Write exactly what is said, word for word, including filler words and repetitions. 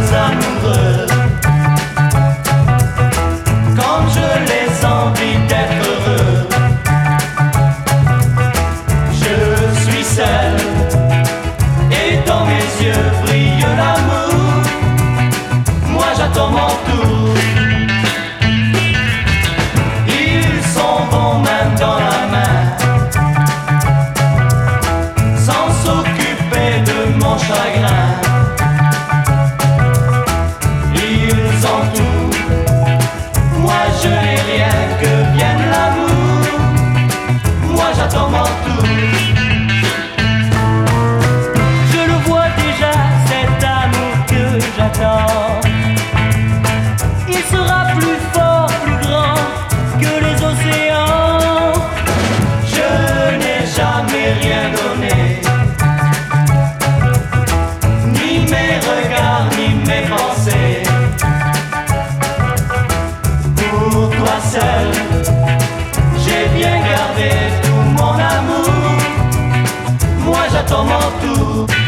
amoureux. Quand je les envie d'être heureux, je suis seul et dans mes yeux brille l'amour. Moi j'attends mon tour. Ils sont bons main dans la main, sans s'occuper de mon chagrin. Ils ont tout, moi je n'ai rien, que vienne l'amour. Moi j'attends mon tour. Je le vois déjà, cet amour que j'attends. Il sera plus fort, plus grand que les océans. Je n'ai jamais rien donné, ni mes regards, ni mes pensées. Pour toi seul, j'ai bien gardé tout mon amour. Moi j'attends mon tour.